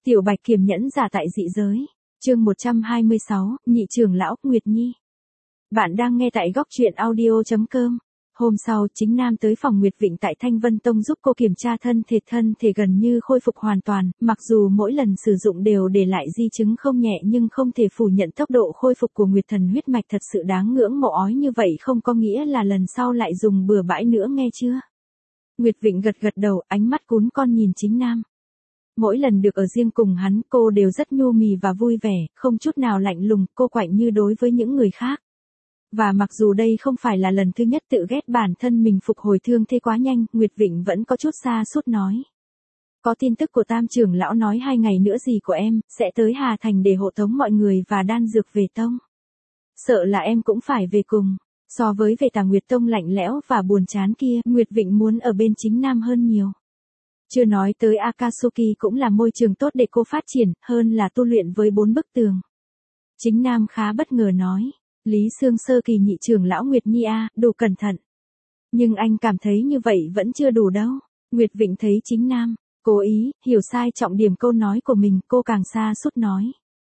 Tiểu Bạch kiềm nhẫn giả tại dị giới. Chương 126, nhị trưởng lão, Nguyệt Nhi. Bạn đang nghe tại góc truyện audio.com. Hôm sau, Chính Nam tới phòng Nguyệt Vịnh tại Thanh Vân Tông giúp cô kiểm tra thân thể gần như khôi phục hoàn toàn, mặc dù mỗi lần sử dụng đều để lại di chứng không nhẹ nhưng không thể phủ nhận tốc độ khôi phục của Nguyệt Thần huyết mạch thật sự đáng ngưỡng mộ ói như vậy không có nghĩa là lần sau lại dùng bừa bãi nữa nghe chưa? Nguyệt Vịnh gật gật đầu, ánh mắt cún con nhìn Chính Nam. Mỗi lần được ở riêng cùng hắn cô đều rất nhu mì và vui vẻ, không chút nào lạnh lùng, cô quạnh như đối với những người khác. Và mặc dù đây không phải là lần thứ nhất tự ghét bản thân mình phục hồi thương thế quá nhanh, Nguyệt Vịnh vẫn có chút xa sút nói. Có tin tức của Tam trưởng lão nói 2 ngày nữa gì của em, sẽ tới Hà Thành để hộ tống mọi người và đan dược về tông. Sợ là em cũng phải về cùng. So với về Tà Nguyệt Tông lạnh lẽo và buồn chán kia, Nguyệt Vịnh muốn ở bên Chính Nam hơn nhiều. Chưa nói tới Akatsuki cũng là môi trường tốt để cô phát triển, hơn là tu luyện với 4 bức tường. Chính Nam khá bất ngờ nói. Lý Sương Sơ Kỳ nhị trưởng lão Nguyệt Nhi a, đủ cẩn thận. Nhưng anh cảm thấy như vậy vẫn chưa đủ đâu. Nguyệt Vịnh thấy Chính Nam cố ý hiểu sai trọng điểm câu nói của mình, cô càng xa sút nói.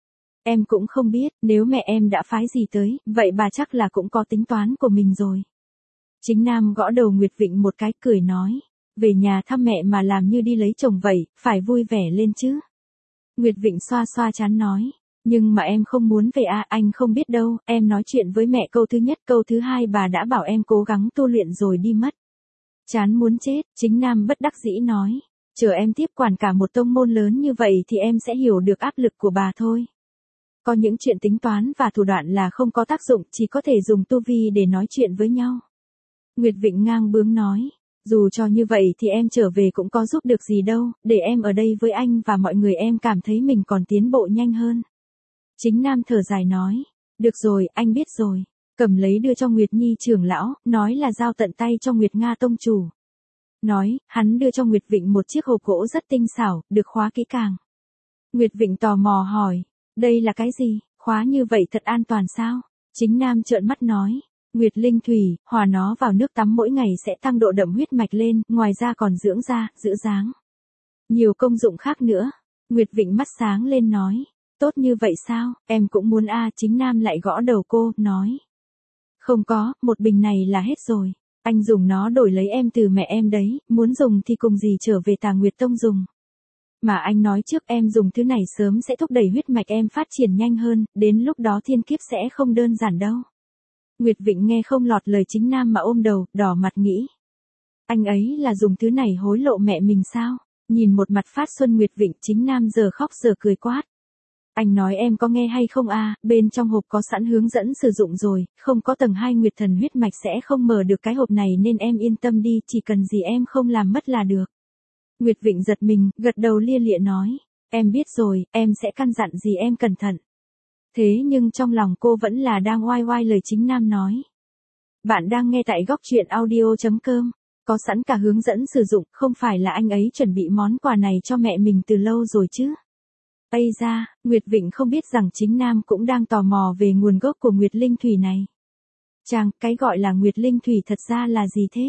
Em cũng không biết, nếu mẹ em đã phái gì tới, vậy bà chắc là cũng có tính toán của mình rồi. Chính Nam gõ đầu Nguyệt Vịnh một cái cười nói. Về nhà thăm mẹ mà làm như đi lấy chồng vậy, phải vui vẻ lên chứ. Nguyệt Vịnh xoa xoa trán nói. Nhưng mà em không muốn về à, anh không biết đâu, em nói chuyện với mẹ câu thứ nhất câu thứ hai bà đã bảo em cố gắng tu luyện rồi đi mất. Chán muốn chết, Chính Nam bất đắc dĩ nói. Chờ em tiếp quản cả một tông môn lớn như vậy thì em sẽ hiểu được áp lực của bà thôi. Có những chuyện tính toán và thủ đoạn là không có tác dụng, chỉ có thể dùng tu vi để nói chuyện với nhau. Nguyệt Vịnh ngang bướng nói. Dù cho như vậy thì em trở về cũng có giúp được gì đâu, để em ở đây với anh và mọi người em cảm thấy mình còn tiến bộ nhanh hơn. Chính Nam thở dài nói, được rồi, anh biết rồi, cầm lấy đưa cho Nguyệt Nhi trưởng lão, nói là giao tận tay cho Nguyệt Nga tông chủ. Nói, hắn đưa cho Nguyệt Vịnh một chiếc hộp gỗ rất tinh xảo, được khóa kỹ càng. Nguyệt Vịnh tò mò hỏi, đây là cái gì, khóa như vậy thật an toàn sao? Chính Nam trợn mắt nói. Nguyệt linh thủy, hòa nó vào nước tắm mỗi ngày sẽ tăng độ đậm huyết mạch lên, ngoài ra còn dưỡng da, giữ dáng. Nhiều công dụng khác nữa. Nguyệt Vịnh mắt sáng lên nói. Tốt như vậy sao, em cũng muốn a. Chính Nam lại gõ đầu cô, nói. Không có, một bình này là hết rồi. Anh dùng nó đổi lấy em từ mẹ em đấy, muốn dùng thì cùng gì trở về Tà Nguyệt Tông dùng. Mà anh nói trước em dùng thứ này sớm sẽ thúc đẩy huyết mạch em phát triển nhanh hơn, đến lúc đó thiên kiếp sẽ không đơn giản đâu. Nguyệt Vịnh nghe không lọt lời Chính Nam mà ôm đầu, đỏ mặt nghĩ. Anh ấy là dùng thứ này hối lộ mẹ mình sao? Nhìn một mặt phát xuân Nguyệt Vịnh, Chính Nam giờ khóc giờ cười quát. Anh nói em có nghe hay không a? Bên trong hộp có sẵn hướng dẫn sử dụng rồi, không có tầng 2 Nguyệt Thần huyết mạch sẽ không mở được cái hộp này nên em yên tâm đi, chỉ cần gì em không làm mất là được. Nguyệt Vịnh giật mình, gật đầu lia lịa nói. Em biết rồi, em sẽ căn dặn gì em cẩn thận. Thế nhưng trong lòng cô vẫn là đang oai oai lời Chính Nam nói. Bạn đang nghe tại góc truyện audio.com. Có sẵn cả hướng dẫn sử dụng, không phải là anh ấy chuẩn bị món quà này cho mẹ mình từ lâu rồi chứ. Ây ra, Nguyệt Vịnh không biết rằng Chính Nam cũng đang tò mò về nguồn gốc của Nguyệt Linh Thủy này. Chàng, cái gọi là Nguyệt Linh Thủy thật ra là gì thế?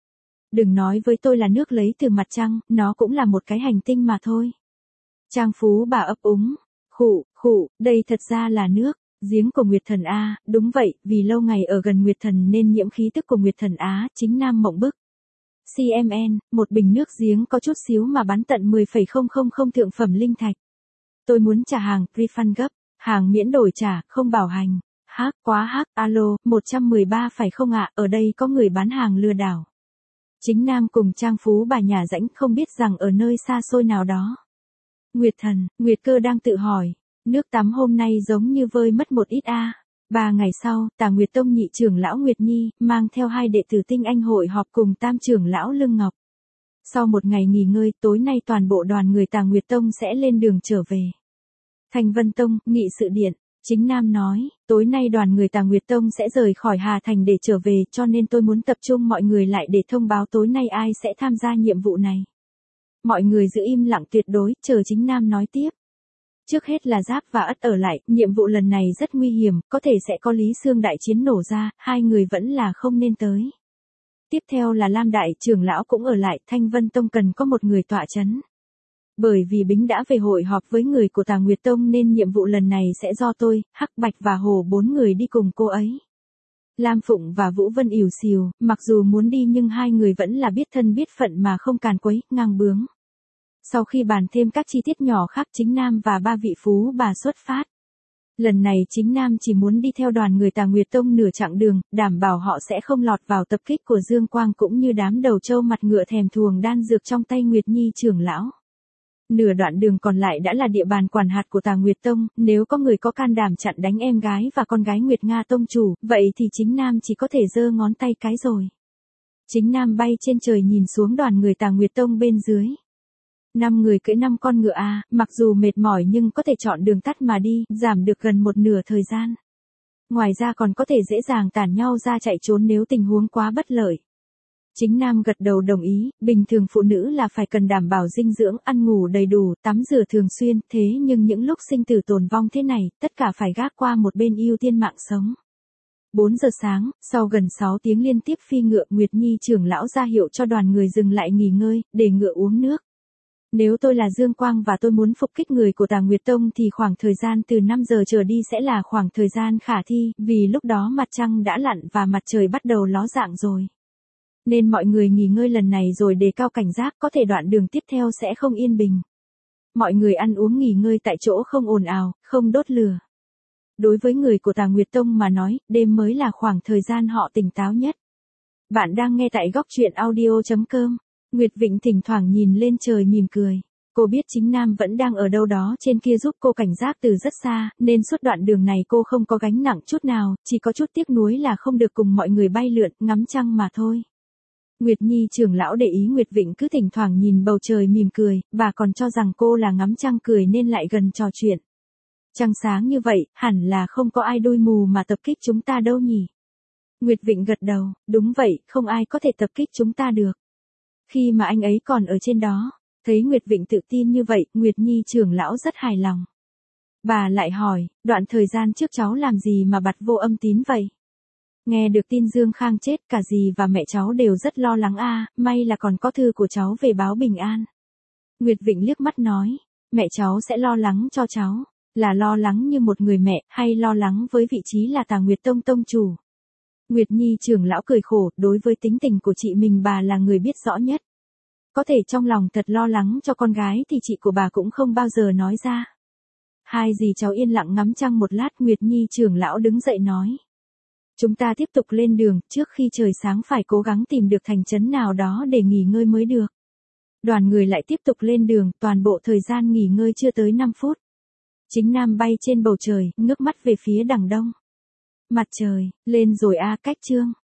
Đừng nói với tôi là nước lấy từ mặt trăng, nó cũng là một cái hành tinh mà thôi. Trang Phú bà ấp úng. Khụ, đây thật ra là nước, giếng của Nguyệt Thần A, đúng vậy, vì lâu ngày ở gần Nguyệt Thần nên nhiễm khí tức của Nguyệt Thần Á, Chính Nam mộng bức. CMN, một bình nước giếng có chút xíu mà bán tận 10,000 thượng phẩm linh thạch. Tôi muốn trả hàng, refund gấp, hàng miễn đổi trả, không bảo hành. Quá hắc, alo, 113,000 ạ, ở đây có người bán hàng lừa đảo. Chính Nam cùng Trang Phú bà nhà rãnh không biết rằng ở nơi xa xôi nào đó. Nguyệt Thần, Nguyệt Cơ đang tự hỏi, nước tắm hôm nay giống như vơi mất một ít a. 3 ngày sau, Tà Nguyệt Tông nhị trưởng lão Nguyệt Nhi, mang theo 2 đệ tử tinh anh hội họp cùng Tam trưởng lão Lương Ngọc. Sau một ngày nghỉ ngơi, tối nay toàn bộ đoàn người Tà Nguyệt Tông sẽ lên đường trở về. Thanh Vân Tông, nghị sự điện, Chính Nam nói, tối nay đoàn người Tà Nguyệt Tông sẽ rời khỏi Hà Thành để trở về cho nên tôi muốn tập trung mọi người lại để thông báo tối nay ai sẽ tham gia nhiệm vụ này. Mọi người giữ im lặng tuyệt đối, chờ Chính Nam nói tiếp. Trước hết là Giáp và Ất ở lại, nhiệm vụ lần này rất nguy hiểm, có thể sẽ có Lý Sương đại chiến nổ ra, 2 người vẫn là không nên tới. Tiếp theo là Lam đại trưởng lão cũng ở lại, Thanh Vân Tông cần có một người tọa chấn. Bởi vì Bính đã về hội họp với người của Tà Nguyệt Tông nên nhiệm vụ lần này sẽ do tôi, Hắc Bạch và Hồ 4 người đi cùng cô ấy. Lam Phụng và Vũ Vân ỉu xìu, mặc dù muốn đi nhưng hai người vẫn là biết thân biết phận mà không càn quấy, ngang bướng. Sau khi bàn thêm các chi tiết nhỏ khác, Chính Nam và ba vị phú bà xuất phát. Lần này Chính Nam chỉ muốn đi theo đoàn người Tà Nguyệt Tông nửa chặng đường, đảm bảo họ sẽ không lọt vào tập kích của Dương Quang cũng như đám đầu trâu mặt ngựa thèm thuồng đan dược trong tay Nguyệt Nhi trưởng lão. Nửa đoạn đường còn lại đã là địa bàn quản hạt của Tà Nguyệt Tông, nếu có người có can đảm chặn đánh em gái và con gái Nguyệt Nga Tông chủ, vậy thì Chính Nam chỉ có thể giơ ngón tay cái rồi. Chính Nam bay trên trời nhìn xuống đoàn người Tà Nguyệt Tông bên dưới. 5 người cưỡi 5 con ngựa mặc dù mệt mỏi nhưng có thể chọn đường tắt mà đi, giảm được gần một nửa thời gian. Ngoài ra còn có thể dễ dàng tản nhau ra chạy trốn nếu tình huống quá bất lợi. Chính Nam gật đầu đồng ý, bình thường phụ nữ là phải cần đảm bảo dinh dưỡng, ăn ngủ đầy đủ, tắm rửa thường xuyên, thế nhưng những lúc sinh tử tồn vong thế này, tất cả phải gác qua một bên ưu tiên mạng sống. 4 giờ sáng, sau gần 6 tiếng liên tiếp phi ngựa, Nguyệt Nhi trưởng lão ra hiệu cho đoàn người dừng lại nghỉ ngơi, để ngựa uống nước. Nếu tôi là Dương Quang và tôi muốn phục kích người của Tà Nguyệt Tông thì khoảng thời gian từ 5 giờ trở đi sẽ là khoảng thời gian khả thi, vì lúc đó mặt trăng đã lặn và mặt trời bắt đầu ló dạng rồi. Nên mọi người nghỉ ngơi lần này rồi đề cao cảnh giác, có thể đoạn đường tiếp theo sẽ không yên bình. Mọi người ăn uống nghỉ ngơi tại chỗ, không ồn ào, không đốt lửa. Đối với người của Tà Nguyệt Tông mà nói, đêm mới là khoảng thời gian họ tỉnh táo nhất. Bạn đang nghe tại góc truyện audio.com. Nguyệt Vịnh thỉnh thoảng nhìn lên trời mỉm cười. Cô biết Chính Nam vẫn đang ở đâu đó trên kia giúp cô cảnh giác từ rất xa, nên suốt đoạn đường này cô không có gánh nặng chút nào, chỉ có chút tiếc nuối là không được cùng mọi người bay lượn, ngắm trăng mà thôi. Nguyệt Nhi trưởng lão để ý Nguyệt Vịnh cứ thỉnh thoảng nhìn bầu trời mỉm cười, bà còn cho rằng cô là ngắm trăng cười nên lại gần trò chuyện. Trăng sáng như vậy, hẳn là không có ai đuôi mù mà tập kích chúng ta đâu nhỉ? Nguyệt Vịnh gật đầu, đúng vậy, không ai có thể tập kích chúng ta được. Khi mà anh ấy còn ở trên đó, thấy Nguyệt Vịnh tự tin như vậy, Nguyệt Nhi trưởng lão rất hài lòng. Bà lại hỏi, đoạn thời gian trước cháu làm gì mà bặt vô âm tín vậy? Nghe được tin Dương Khang chết, cả dì và mẹ cháu đều rất lo lắng may là còn có thư của cháu về báo bình an. Nguyệt Vịnh liếc mắt nói, mẹ cháu sẽ lo lắng cho cháu, là lo lắng như một người mẹ, hay lo lắng với vị trí là Tà Nguyệt Tông tông chủ? Nguyệt Nhi trưởng lão cười khổ, đối với tính tình của chị mình bà là người biết rõ nhất. Có thể trong lòng thật lo lắng cho con gái thì chị của bà cũng không bao giờ nói ra. Hai dì cháu yên lặng ngắm trăng một lát, Nguyệt Nhi trưởng lão đứng dậy nói. Chúng ta tiếp tục lên đường, trước khi trời sáng phải cố gắng tìm được thành trấn nào đó để nghỉ ngơi mới được. Đoàn người lại tiếp tục lên đường, toàn bộ thời gian nghỉ ngơi chưa tới 5 phút. Chính Nam bay trên bầu trời, ngước mắt về phía đằng đông. Mặt trời, lên rồi cách chương.